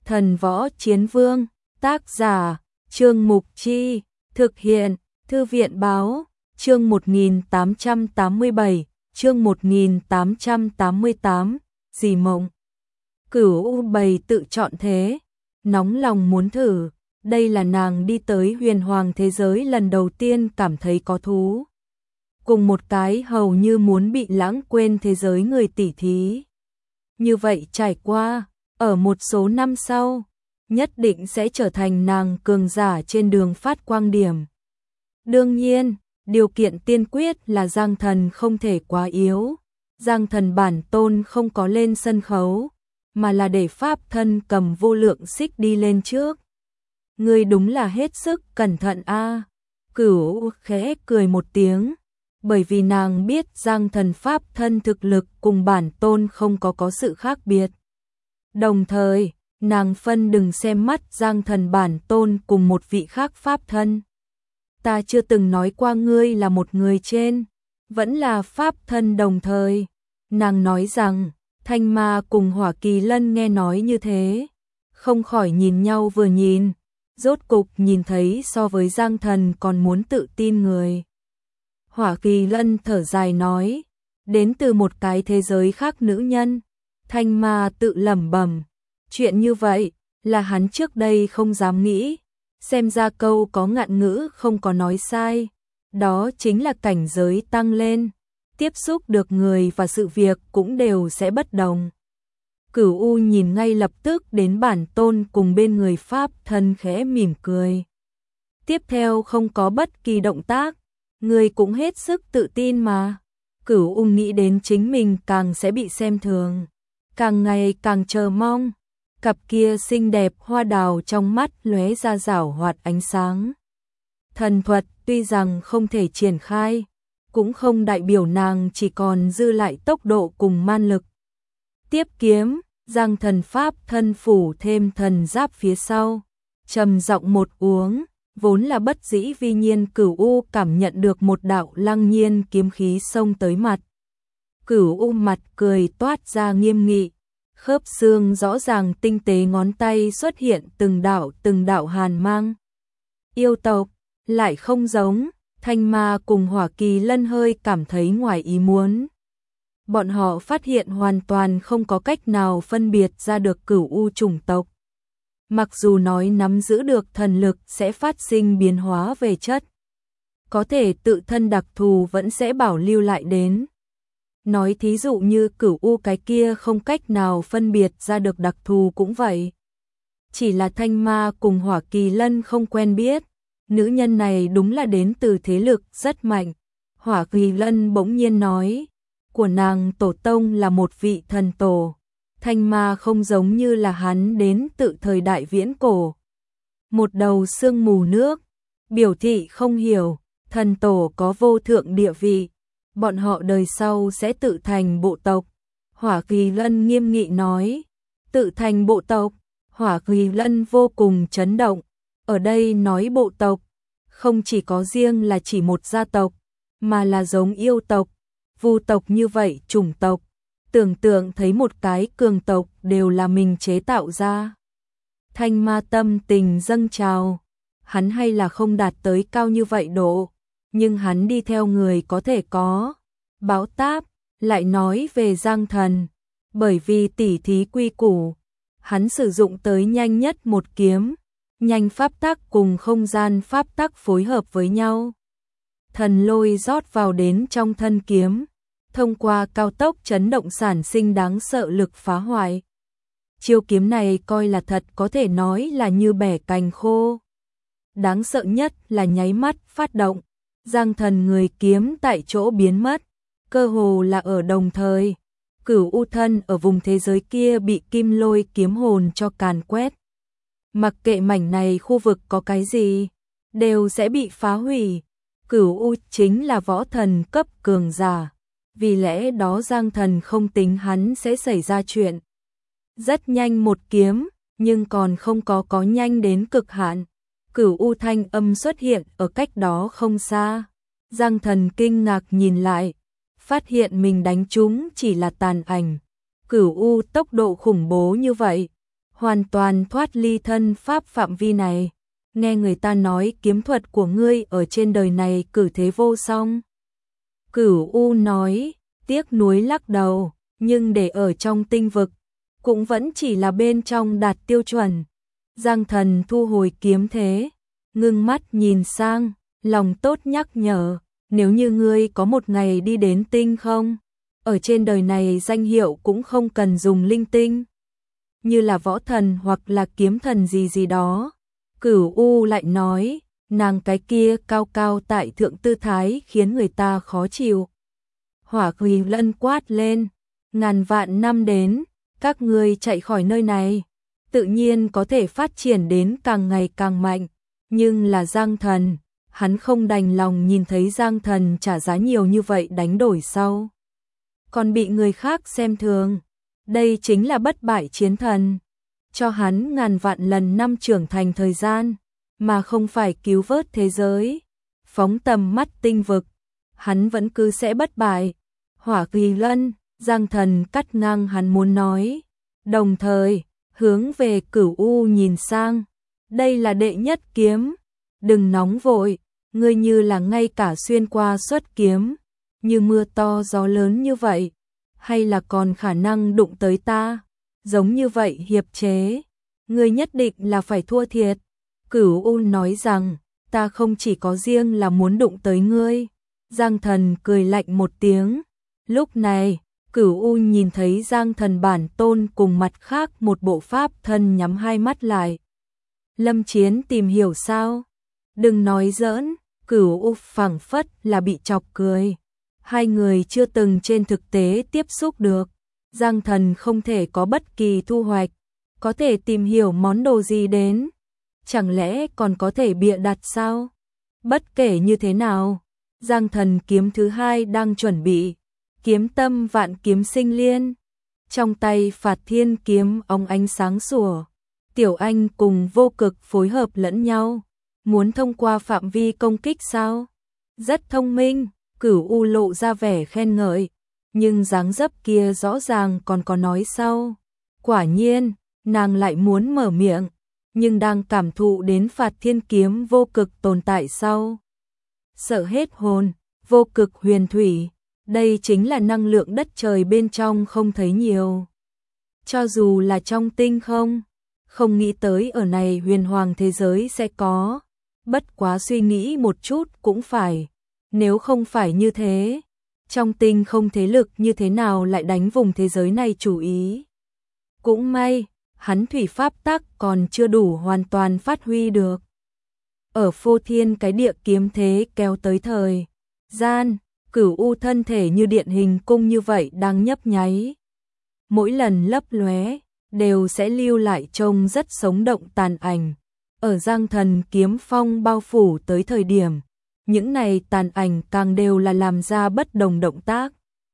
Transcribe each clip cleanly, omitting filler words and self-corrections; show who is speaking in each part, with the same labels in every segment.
Speaker 1: Thần Võ Chiến Vương, tác giả, Trương Mục Chi, thực hiện, Thư viện Báo, chương 1887, chương 1888, Dì Mộng. Cửu bày tự chọn thế, nóng lòng muốn thử, đây là nàng đi tới huyền hoàng thế giới lần đầu tiên cảm thấy có thú. Cùng một cái hầu như muốn bị lãng quên thế giới người tỉ thí. Như vậy trải qua, ở một số năm sau, nhất định sẽ trở thành nàng cường giả trên đường phát quang điểm. Đương nhiên, điều kiện tiên quyết là Giang Thần không thể quá yếu. Giang Thần bản tôn không có lên sân khấu, mà là để pháp thân cầm vô lượng xích đi lên trước. Ngươi đúng là hết sức cẩn thận a. Cửu khẽ cười một tiếng, bởi vì nàng biết Giang Thần pháp thân thực lực cùng bản tôn không có sự khác biệt. Đồng thời, nàng phân đừng xem mắt Giang Thần bản tôn cùng một vị khác pháp thân. Ta chưa từng nói qua ngươi là một người trên, vẫn là pháp thân đồng thời. Nàng nói rằng, Thanh Ma cùng Hỏa Kỳ Lân nghe nói như thế, không khỏi nhìn nhau vừa nhìn, rốt cục nhìn thấy so với Giang Thần còn muốn tự tin người. Hỏa Kỳ Lân thở dài nói, đến từ một cái thế giới khác nữ nhân. Thanh Ma tự lẩm bẩm, chuyện như vậy là hắn trước đây không dám nghĩ, xem ra câu có ngạn ngữ không có nói sai, đó chính là cảnh giới tăng lên, tiếp xúc được người và sự việc cũng đều sẽ bất đồng. Cửu U nhìn ngay lập tức đến bản tôn cùng bên người pháp thân khẽ mỉm cười. Tiếp theo không có bất kỳ động tác, người cũng hết sức tự tin mà. Cửu U nghĩ đến chính mình càng sẽ bị xem thường, càng ngày càng chờ mong. Cặp kia xinh đẹp hoa đào trong mắt lóe ra rảo hoạt ánh sáng. Thần thuật tuy rằng không thể triển khai, cũng không đại biểu nàng chỉ còn dư lại tốc độ cùng man lực. Tiếp kiếm, Giang Thần pháp thân phủ thêm thần giáp phía sau, trầm giọng một uống, vốn là bất dĩ vi nhiên. Cửu U cảm nhận được một đạo lăng nhiên kiếm khí xông tới mặt. Cửu U mặt cười toát ra nghiêm nghị, khớp xương rõ ràng tinh tế ngón tay xuất hiện từng đạo hàn mang. Yêu tộc, lại không giống. Thanh Ma cùng Hỏa Kỳ Lân hơi cảm thấy ngoài ý muốn. Bọn họ phát hiện hoàn toàn không có cách nào phân biệt ra được Cửu U chủng tộc. Mặc dù nói nắm giữ được thần lực sẽ phát sinh biến hóa về chất, có thể tự thân đặc thù vẫn sẽ bảo lưu lại đến. Nói thí dụ như Cửu U cái kia không cách nào phân biệt ra được đặc thù cũng vậy. Chỉ là Thanh Ma cùng Hỏa Kỳ Lân không quen biết. Nữ nhân này đúng là đến từ thế lực rất mạnh. Hỏa Kỳ Lân bỗng nhiên nói, của nàng tổ tông là một vị thần tổ. Thanh Ma không giống như là hắn đến tự thời đại viễn cổ. Một đầu sương mù nước, biểu thị không hiểu, thần tổ có vô thượng địa vị. Bọn họ đời sau sẽ tự thành bộ tộc. Hỏa Kỳ Lân nghiêm nghị nói, tự thành bộ tộc. Hỏa Kỳ Lân vô cùng chấn động. Ở đây nói bộ tộc, không chỉ có riêng là chỉ một gia tộc, mà là giống yêu tộc, vu tộc như vậy chủng tộc. Tưởng tượng thấy một cái cường tộc đều là mình chế tạo ra. Thanh Ma tâm tình dâng trào, hắn hay là không đạt tới cao như vậy độ, nhưng hắn đi theo người có thể có. Báo táp, lại nói về Giang Thần, bởi vì tỉ thí quy củ, hắn sử dụng tới nhanh nhất một kiếm. Nhanh pháp tắc cùng không gian pháp tắc phối hợp với nhau. Thần lôi rót vào đến trong thân kiếm, thông qua cao tốc chấn động sản sinh đáng sợ lực phá hoại. Chiêu kiếm này coi là thật có thể nói là như bẻ cành khô. Đáng sợ nhất là nháy mắt phát động, Giang Thần người kiếm tại chỗ biến mất, cơ hồ là ở đồng thời. Cửu U thân ở vùng thế giới kia bị kim lôi kiếm hồn cho càn quét. Mặc kệ mảnh này khu vực có cái gì, đều sẽ bị phá hủy. Cửu U chính là võ thần cấp cường giả, vì lẽ đó Giang Thần không tính hắn sẽ xảy ra chuyện. Rất nhanh một kiếm, nhưng còn không có nhanh đến cực hạn. Cửu U thanh âm xuất hiện ở cách đó không xa. Giang Thần kinh ngạc nhìn lại, phát hiện mình đánh trúng chỉ là tàn ảnh. Cửu U tốc độ khủng bố như vậy, hoàn toàn thoát ly thân pháp phạm vi này. Nghe người ta nói kiếm thuật của ngươi ở trên đời này cử thế vô song. Cửu U nói, tiếc nuối lắc đầu, nhưng để ở trong tinh vực, cũng vẫn chỉ là bên trong đạt tiêu chuẩn. Giang Thần thu hồi kiếm thế, ngưng mắt nhìn sang, lòng tốt nhắc nhở, nếu như ngươi có một ngày đi đến tinh không, ở trên đời này danh hiệu cũng không cần dùng linh tinh, như là võ thần hoặc là kiếm thần gì gì đó. Cửu U lại nói, nàng cái kia cao cao tại thượng tư thái khiến người ta khó chịu. Hỏa Quỳ Lân quát lên, ngàn vạn năm đến, các ngươi chạy khỏi nơi này, tự nhiên có thể phát triển đến càng ngày càng mạnh, nhưng là Giang Thần, hắn không đành lòng nhìn thấy Giang Thần trả giá nhiều như vậy đánh đổi sau, còn bị người khác xem thường. Đây chính là bất bại chiến thần, cho hắn ngàn vạn lần năm trưởng thành thời gian, mà không phải cứu vớt thế giới. Phóng tầm mắt tinh vực, hắn vẫn cứ sẽ bất bại. Hỏa Kỳ Lân, Giang Thần cắt ngang hắn muốn nói, đồng thời hướng về Cửu U nhìn sang, đây là đệ nhất kiếm, đừng nóng vội, ngươi như là ngay cả xuyên qua xuất kiếm, như mưa to gió lớn như vậy, hay là còn khả năng đụng tới ta, giống như vậy hiệp chế, ngươi nhất định là phải thua thiệt. Cửu U nói rằng, ta không chỉ có riêng là muốn đụng tới ngươi. Giang Thần cười lạnh một tiếng. Lúc này, Cửu U nhìn thấy Giang Thần bản tôn cùng mặt khác một bộ pháp thân nhắm hai mắt lại. Lâm Chiến tìm hiểu sao? Đừng nói giỡn, Cửu U phảng phất là bị chọc cười. Hai người chưa từng trên thực tế tiếp xúc được. Giang Thần không thể có bất kỳ thu hoạch, có thể tìm hiểu món đồ gì đến. Chẳng lẽ còn có thể bịa đặt sao? Bất kể như thế nào, Giang Thần kiếm thứ hai đang chuẩn bị. Kiếm tâm vạn kiếm sinh liên. Trong tay Phạt Thiên kiếm óng ánh sáng sủa. Tiểu Anh cùng Vô Cực phối hợp lẫn nhau. Muốn thông qua phạm vi công kích sao? Rất thông minh, Cửu U lộ ra vẻ khen ngợi. Nhưng dáng dấp kia rõ ràng còn có nói sau. Quả nhiên, nàng lại muốn mở miệng, nhưng đang cảm thụ đến Phạt Thiên kiếm vô cực tồn tại sau. Sợ hết hồn, vô cực huyền thủy, đây chính là năng lượng đất trời bên trong không thấy nhiều. Cho dù là trong tinh không nghĩ tới ở này huyền hoàng thế giới sẽ có, bất quá suy nghĩ một chút cũng phải, nếu không phải như thế, trong tinh không thế lực như thế nào lại đánh vùng thế giới này chủ ý. Cũng may, hắn thủy pháp tắc còn chưa đủ hoàn toàn phát huy được. Ở phô thiên cái địa kiếm thế kéo tới thời gian, Cửu U thân thể như điện hình cung như vậy đang nhấp nháy. Mỗi lần lấp lóe đều sẽ lưu lại trông rất sống động tàn ảnh. Ở Giang Thần kiếm phong bao phủ tới thời điểm, những này tàn ảnh càng đều là làm ra bất đồng động tác.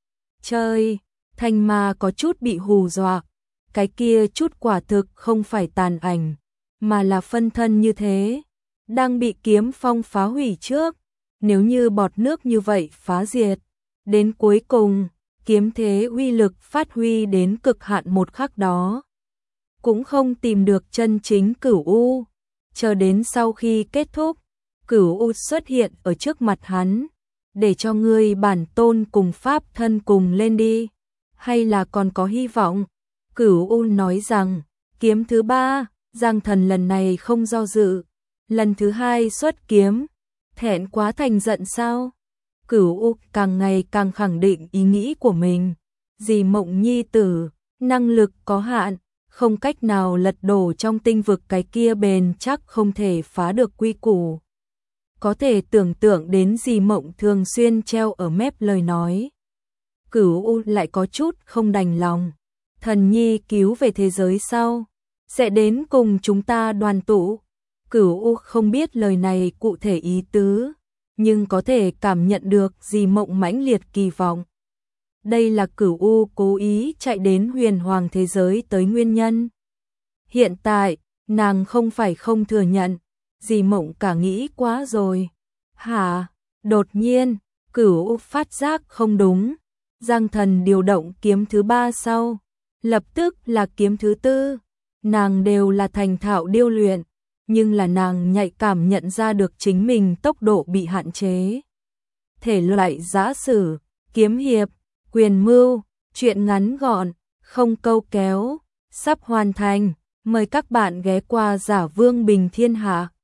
Speaker 1: Chơi, Thanh Ma có chút bị hù dọa, cái kia chút quả thực không phải tàn ảnh, mà là phân thân như thế, đang bị kiếm phong phá hủy trước. Nếu như bọt nước như vậy phá diệt, đến cuối cùng, kiếm thế uy lực phát huy đến cực hạn một khắc đó, cũng không tìm được chân chính Cửu U. Chờ đến sau khi kết thúc, Cửu U xuất hiện ở trước mặt hắn, để cho ngươi bản tôn cùng pháp thân cùng lên đi, hay là còn có hy vọng? Cửu U nói rằng, kiếm thứ ba, Giang Thần lần này không do dự, lần thứ hai xuất kiếm. Thẹn quá thành giận sao? Cửu U càng ngày càng khẳng định ý nghĩ của mình. Dì Mộng nhi tử, năng lực có hạn, không cách nào lật đổ trong tinh vực cái kia bền chắc không thể phá được quy củ. Có thể tưởng tượng đến dì Mộng thường xuyên treo ở mép lời nói. Cửu U lại có chút không đành lòng. Thần nhi cứu về thế giới sau, sẽ đến cùng chúng ta đoàn tụ. Cửu U không biết lời này cụ thể ý tứ, nhưng có thể cảm nhận được dì Mộng mãnh liệt kỳ vọng. Đây là Cửu U cố ý chạy đến huyền hoàng thế giới tới nguyên nhân. Hiện tại, nàng không phải không thừa nhận, dì Mộng cả nghĩ quá rồi. Hả? Đột nhiên, Cửu U phát giác không đúng. Giang Thần điều động kiếm thứ ba sau, lập tức là kiếm thứ tư. nàng đều là thành thạo điêu luyện, nhưng là nàng nhạy cảm nhận ra được chính mình tốc độ bị hạn chế. Thể loại giã sử, kiếm hiệp, quyền mưu, truyện ngắn gọn, không câu kéo, sắp hoàn thành. Mời các bạn ghé qua Giả Vương Bình Thiên Hạ.